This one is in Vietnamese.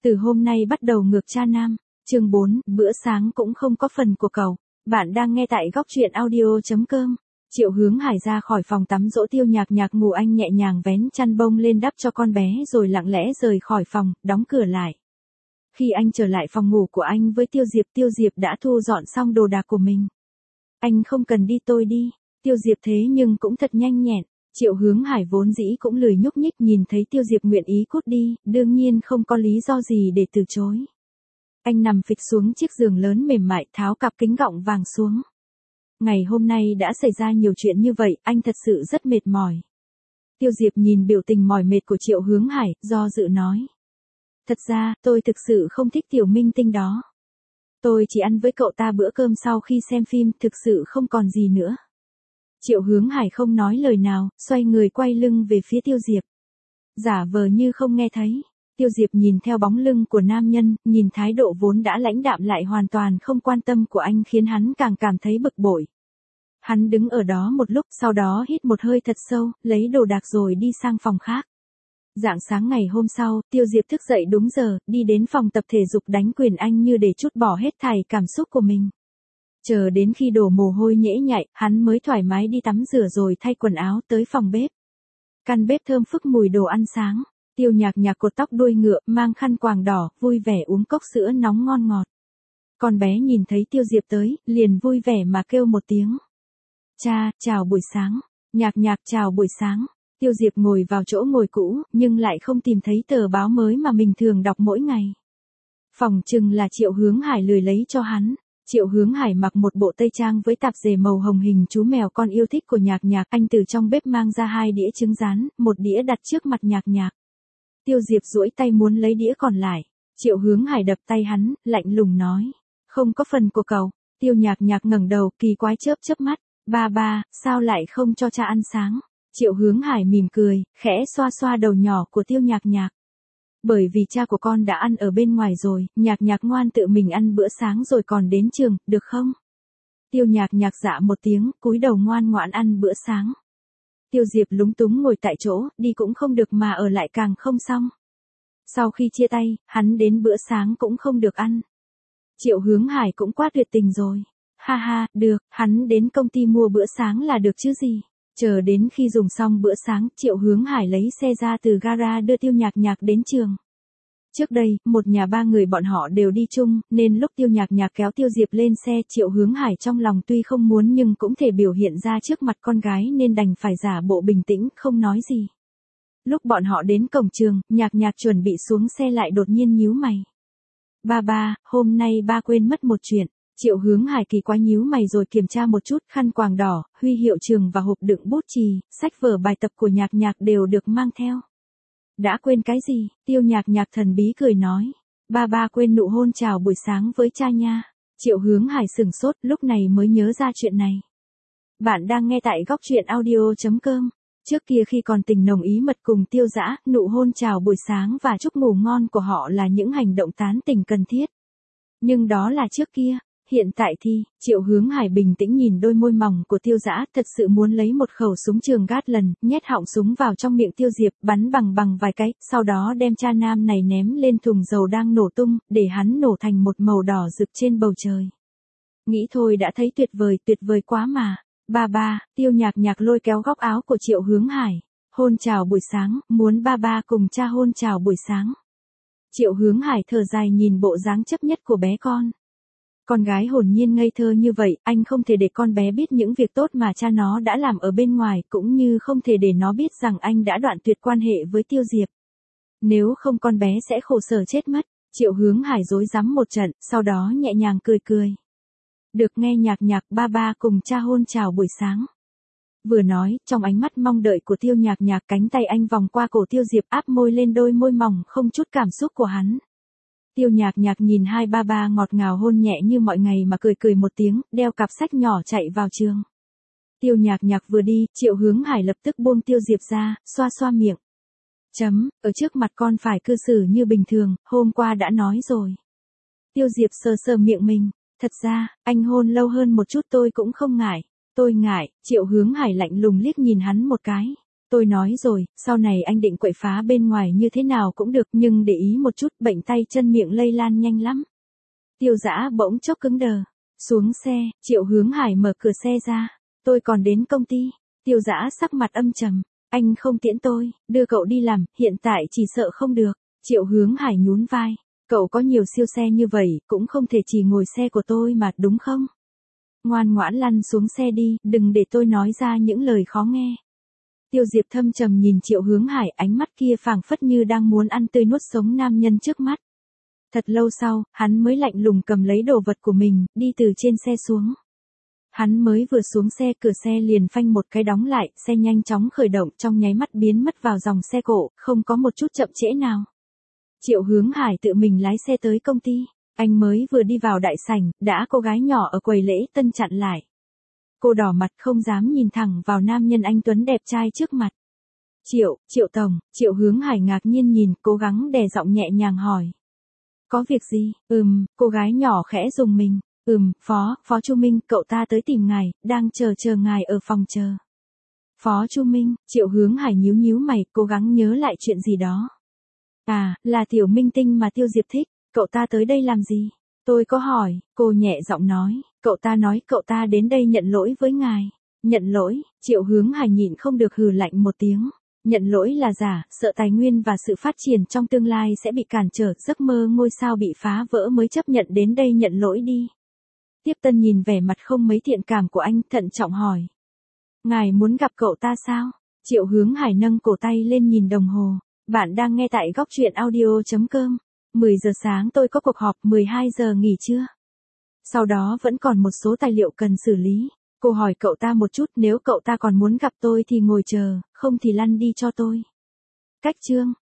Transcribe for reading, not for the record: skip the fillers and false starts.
Từ hôm nay bắt đầu ngược cha nam. Chương 4, bữa sáng cũng không có phần của cậu. Bạn đang nghe tại góc truyện audio.com. Triệu Hướng Hải ra khỏi phòng tắm dỗ Tiêu Nhạc Nhạc ngủ, anh nhẹ nhàng vén chăn bông lên đắp cho con bé rồi lặng lẽ rời khỏi phòng, đóng cửa lại. Khi anh trở lại phòng ngủ của anh với Tiêu Diệp đã thu dọn xong đồ đạc của mình. Anh không cần đi, tôi đi. Tiêu Diệp thế nhưng cũng thật nhanh nhẹn. Triệu Hướng Hải vốn dĩ cũng lười nhúc nhích, nhìn thấy Tiêu Diệp nguyện ý cút đi, đương nhiên không có lý do gì để từ chối. Anh nằm phịch xuống chiếc giường lớn mềm mại, tháo cặp kính gọng vàng xuống. Ngày hôm nay đã xảy ra nhiều chuyện như vậy, anh thật sự rất mệt mỏi. Tiêu Diệp nhìn biểu tình mỏi mệt của Triệu Hướng Hải, do dự nói. Thật ra, tôi thực sự không thích tiểu minh tinh đó. Tôi chỉ ăn với cậu ta bữa cơm sau khi xem phim, thực sự không còn gì nữa. Triệu Hướng Hải không nói lời nào, xoay người quay lưng về phía Tiêu Diệp. Giả vờ như không nghe thấy. Tiêu Diệp nhìn theo bóng lưng của nam nhân, nhìn thái độ vốn đã lãnh đạm lại hoàn toàn không quan tâm của anh khiến hắn càng cảm thấy bực bội. Hắn đứng ở đó một lúc, sau đó hít một hơi thật sâu, lấy đồ đạc rồi đi sang phòng khác. Rạng sáng ngày hôm sau, Tiêu Diệp thức dậy đúng giờ, đi đến phòng tập thể dục đánh quyền anh như để trút bỏ hết thảy cảm xúc của mình. Chờ đến khi đổ mồ hôi nhễ nhại, hắn mới thoải mái đi tắm rửa rồi thay quần áo tới phòng bếp. Căn bếp thơm phức mùi đồ ăn sáng. Tiêu Nhạc Nhạc cột tóc đuôi ngựa, mang khăn quàng đỏ, vui vẻ uống cốc sữa nóng ngon ngọt. Con bé nhìn thấy Tiêu Diệp tới, liền vui vẻ mà kêu một tiếng. Cha, chào buổi sáng. Nhạc Nhạc chào buổi sáng. Tiêu Diệp ngồi vào chỗ ngồi cũ, nhưng lại không tìm thấy tờ báo mới mà mình thường đọc mỗi ngày. Phỏng chừng là Triệu Hướng Hải lười lấy cho hắn. Triệu Hướng Hải mặc một bộ tây trang với tạp dề màu hồng hình chú mèo con yêu thích của Nhạc Nhạc. Anh từ trong bếp mang ra 2 đĩa trứng rán, một đĩa đặt trước mặt Nhạc Nhạc. Tiêu Diệp duỗi tay muốn lấy đĩa còn lại. Triệu Hướng Hải đập tay hắn, lạnh lùng nói. Không có phần của cậu. Tiêu Nhạc Nhạc ngẩng đầu, kỳ quái chớp mắt. Ba, sao lại không cho cha ăn sáng? Triệu Hướng Hải mỉm cười, khẽ xoa xoa đầu nhỏ của Tiêu Nhạc Nhạc. Bởi vì cha của con đã ăn ở bên ngoài rồi, Nhạc Nhạc ngoan tự mình ăn bữa sáng rồi còn đến trường, được không? Tiêu Nhạc Nhạc dạ một tiếng, cúi đầu ngoan ngoãn ăn bữa sáng. Tiêu Diệp lúng túng ngồi tại chỗ, đi cũng không được mà ở lại càng không xong. Sau khi chia tay, hắn đến bữa sáng cũng không được ăn. Triệu Hướng Hải cũng quá tuyệt tình rồi. Ha ha, được, hắn đến công ty mua bữa sáng là được chứ gì. Chờ đến khi dùng xong bữa sáng, Triệu Hướng Hải lấy xe ra từ gara đưa Tiêu Nhạc Nhạc đến trường. Trước đây, một nhà 3 người bọn họ đều đi chung, nên lúc Tiêu Nhạc Nhạc kéo Tiêu Diệp lên xe, Triệu Hướng Hải trong lòng tuy không muốn nhưng cũng thể biểu hiện ra trước mặt con gái nên đành phải giả bộ bình tĩnh, không nói gì. Lúc bọn họ đến cổng trường, Nhạc Nhạc chuẩn bị xuống xe lại đột nhiên nhíu mày. Ba, hôm nay ba quên mất một chuyện. Triệu Hướng Hải kỳ quái nhíu mày rồi kiểm tra một chút, khăn quàng đỏ, huy hiệu trường và hộp đựng bút chì, sách vở bài tập của Nhạc Nhạc đều được mang theo. Đã quên cái gì? Tiêu Nhạc Nhạc thần bí cười nói. Ba quên nụ hôn chào buổi sáng với cha nha. Triệu Hướng Hải sửng sốt, lúc này mới nhớ ra chuyện này. Bạn đang nghe tại góc truyện audio.com. Trước kia khi còn tình nồng ý mật cùng Tiêu Dã, nụ hôn chào buổi sáng và chúc ngủ ngon của họ là những hành động tán tỉnh cần thiết. Nhưng đó là trước kia. Hiện tại thì, Triệu Hướng Hải bình tĩnh nhìn đôi môi mỏng của Tiêu Dã, thật sự muốn lấy một khẩu súng trường gát lần, nhét họng súng vào trong miệng Tiêu Diệp, bắn bằng vài cái, sau đó đem cha nam này ném lên thùng dầu đang nổ tung, để hắn nổ thành một màu đỏ rực trên bầu trời. Nghĩ thôi đã thấy tuyệt vời quá mà. Ba, Tiêu Nhạc Nhạc lôi kéo góc áo của Triệu Hướng Hải. Hôn chào buổi sáng, muốn ba cùng cha hôn chào buổi sáng. Triệu Hướng Hải thở dài nhìn bộ dáng chấp nhất của bé con. Con gái hồn nhiên ngây thơ như vậy, anh không thể để con bé biết những việc tốt mà cha nó đã làm ở bên ngoài, cũng như không thể để nó biết rằng anh đã đoạn tuyệt quan hệ với Tiêu Diệp. Nếu không con bé sẽ khổ sở chết mất. Triệu Hướng Hải rối rắm một trận, sau đó nhẹ nhàng cười. Được nghe Nhạc Nhạc, ba cùng cha hôn chào buổi sáng. Vừa nói, trong ánh mắt mong đợi của Tiêu Nhạc Nhạc, cánh tay anh vòng qua cổ Tiêu Diệp áp môi lên đôi môi mỏng không chút cảm xúc của hắn. Tiêu Nhạc Nhạc nhìn hai ba ngọt ngào hôn nhẹ như mọi ngày mà cười một tiếng, đeo cặp sách nhỏ chạy vào trường. Tiêu Nhạc Nhạc vừa đi, Triệu Hướng Hải lập tức buông Tiêu Diệp ra, xoa miệng. Ở trước mặt con phải cư xử như bình thường, hôm qua đã nói rồi. Tiêu Diệp sờ miệng mình, thật ra, anh hôn lâu hơn một chút tôi cũng không ngại. Tôi ngại, Triệu Hướng Hải lạnh lùng liếc nhìn hắn một cái. Tôi nói rồi, sau này anh định quậy phá bên ngoài như thế nào cũng được, nhưng để ý một chút, bệnh tay chân miệng lây lan nhanh lắm. Tiêu Dã bỗng chốc cứng đờ. Xuống xe, Triệu Hướng Hải mở cửa xe ra. Tôi còn đến công ty. Tiêu Dã sắc mặt âm trầm. Anh không tiễn tôi, đưa cậu đi làm, hiện tại chỉ sợ không được. Triệu Hướng Hải nhún vai. Cậu có nhiều siêu xe như vậy, cũng không thể chỉ ngồi xe của tôi mà, đúng không? Ngoan ngoãn lăn xuống xe đi, đừng để tôi nói ra những lời khó nghe. Tiêu Diệp thâm trầm nhìn Triệu Hướng Hải, ánh mắt kia phảng phất như đang muốn ăn tươi nuốt sống nam nhân trước mắt. Thật lâu sau, hắn mới lạnh lùng cầm lấy đồ vật của mình, đi từ trên xe xuống. Hắn mới vừa xuống xe, cửa xe liền phanh một cái đóng lại, xe nhanh chóng khởi động, trong nháy mắt biến mất vào dòng xe cộ, không có một chút chậm trễ nào. Triệu Hướng Hải tự mình lái xe tới công ty. Anh mới vừa đi vào đại sảnh, đã cô gái nhỏ ở quầy lễ tân chặn lại. Cô đỏ mặt không dám nhìn thẳng vào nam nhân anh tuấn đẹp trai trước mặt. Triệu tổng, Triệu Hướng Hải ngạc nhiên nhìn, cố gắng đè giọng nhẹ nhàng hỏi. Có việc gì? Cô gái nhỏ khẽ rùng mình. Phó Chu Minh, cậu ta tới tìm ngài, đang chờ ngài ở phòng chờ. Phó Chu Minh, Triệu Hướng Hải nhíu nhíu mày, cố gắng nhớ lại chuyện gì đó. À, là tiểu minh tinh mà Tiêu Diệp thích, cậu ta tới đây làm gì? Tôi có hỏi, cô nhẹ giọng nói, cậu ta nói cậu ta đến đây nhận lỗi với ngài. Nhận lỗi, Triệu Hướng Hải nhịn không được hừ lạnh một tiếng. Nhận lỗi là giả, sợ tài nguyên và sự phát triển trong tương lai sẽ bị cản trở, giấc mơ ngôi sao bị phá vỡ mới chấp nhận đến đây nhận lỗi đi. Tiếp Tân nhìn vẻ mặt không mấy thiện cảm của anh, thận trọng hỏi. Ngài muốn gặp cậu ta sao? Triệu Hướng Hải nâng cổ tay lên nhìn đồng hồ. Bạn đang nghe tại góc truyện audio.com. 10 giờ sáng tôi có cuộc họp, 12 giờ nghỉ trưa. Sau đó vẫn còn một số tài liệu cần xử lý. Cô hỏi cậu ta một chút, nếu cậu ta còn muốn gặp tôi thì ngồi chờ, không thì lăn đi cho tôi. Cách chương.